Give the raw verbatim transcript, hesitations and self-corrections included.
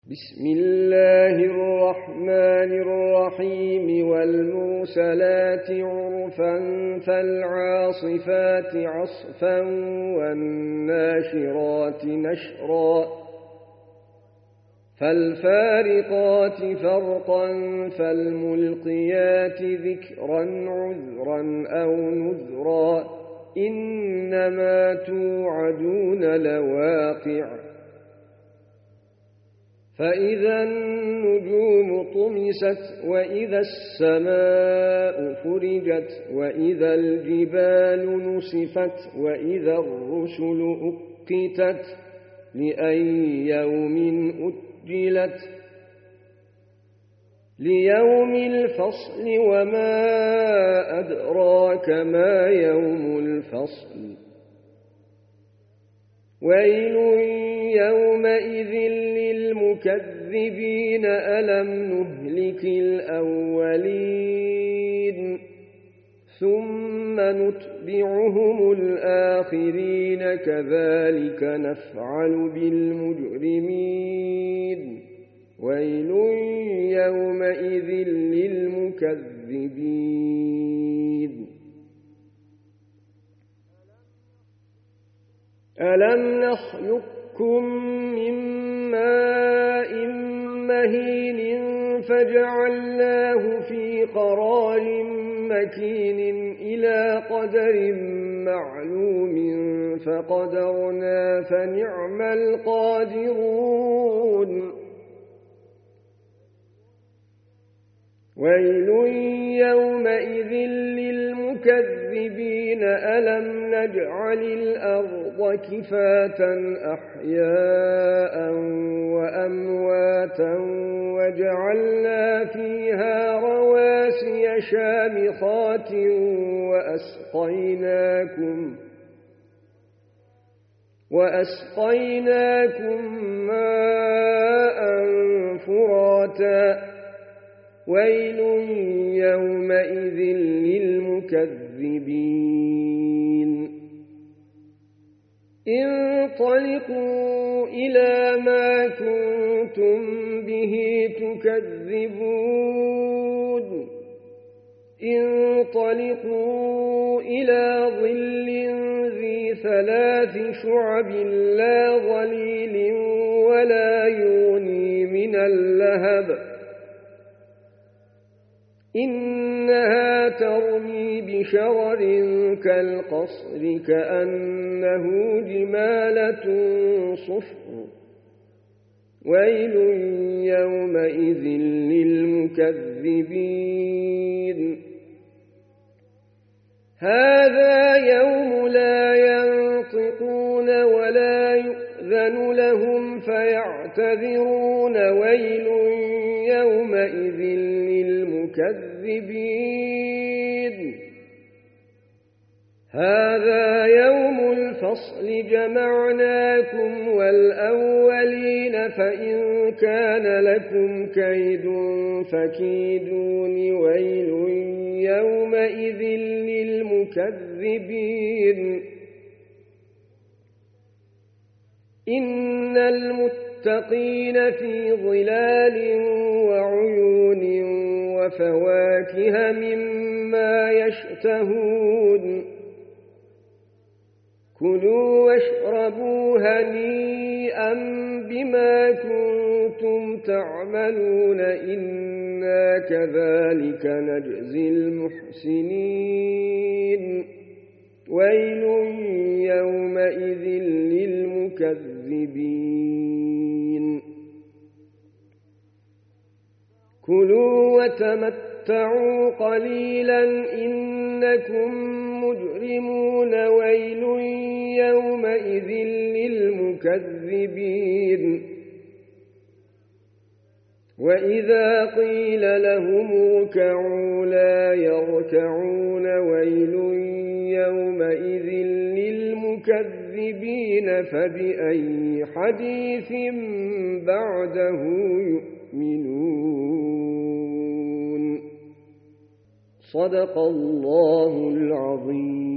بسم الله الرحمن الرحيم والمرسلات عرفا فالعاصفات عصفا والناشرات نشرا فالفارقات فرقا فالملقيات ذكرا عذرا أو نذرا إنما توعدون لواقع فإذا النجوم طمست وإذا السماء فرجت وإذا الجبال نسفت وإذا الرسل أقتت لأي يوم أجلت ليوم الفصل وما أدراك ما يوم الفصل ويل يومئذ للمكذبين ألم نهلك الأولين ثم نتبعهم الآخرين كذلك نفعل بالمجرمين ويل يومئذ للمكذبين ألم نخلقكم من ماء مهين فجعلناه في قرار مكين إلى قدر معلوم فقدرنا فنعم القادرون ويل يومئذ للمكذبين ألم نجعل الأرض كفاة أحياء وأمواتا وجعلنا فيها رواسي شامخات وأسقيناكم وأسقيناكم ماء فراتا ويل يومئذ للمكذبين انطلقوا إلى ما كنتم به تكذبون انطلقوا إلى ظل ذي ثلاث شعب لا ظليل ولا يغني من اللهب إنها ترمي بشرر كالقصر كأنه جمالة صفر ويل يومئذ للمكذبين هذا يوم لا ينطقون ولا يؤذن لهم فيعتذرون ويل يومئذ للمكذبين هذا يوم الفصل جمعناكم والأولين فإن كان لكم كيد فكيدون ويل يومئذ للمكذبين إن المتقين في ظلال وعيون وفواكه مما يشتهون كلوا واشربوا هنيئا بما كنتم تعملون إنا كذلك نجزي المحسنين ويل يومئذ للمكذبين كلوا وتمتعوا قليلا إنكم مجرمون ويل يومئذ للمكذبين وإذا قيل لهم اركعوا لا يركعون ويل يومئذ للمكذبين فبأي حديث بعده يؤمنون صدق الله العظيم.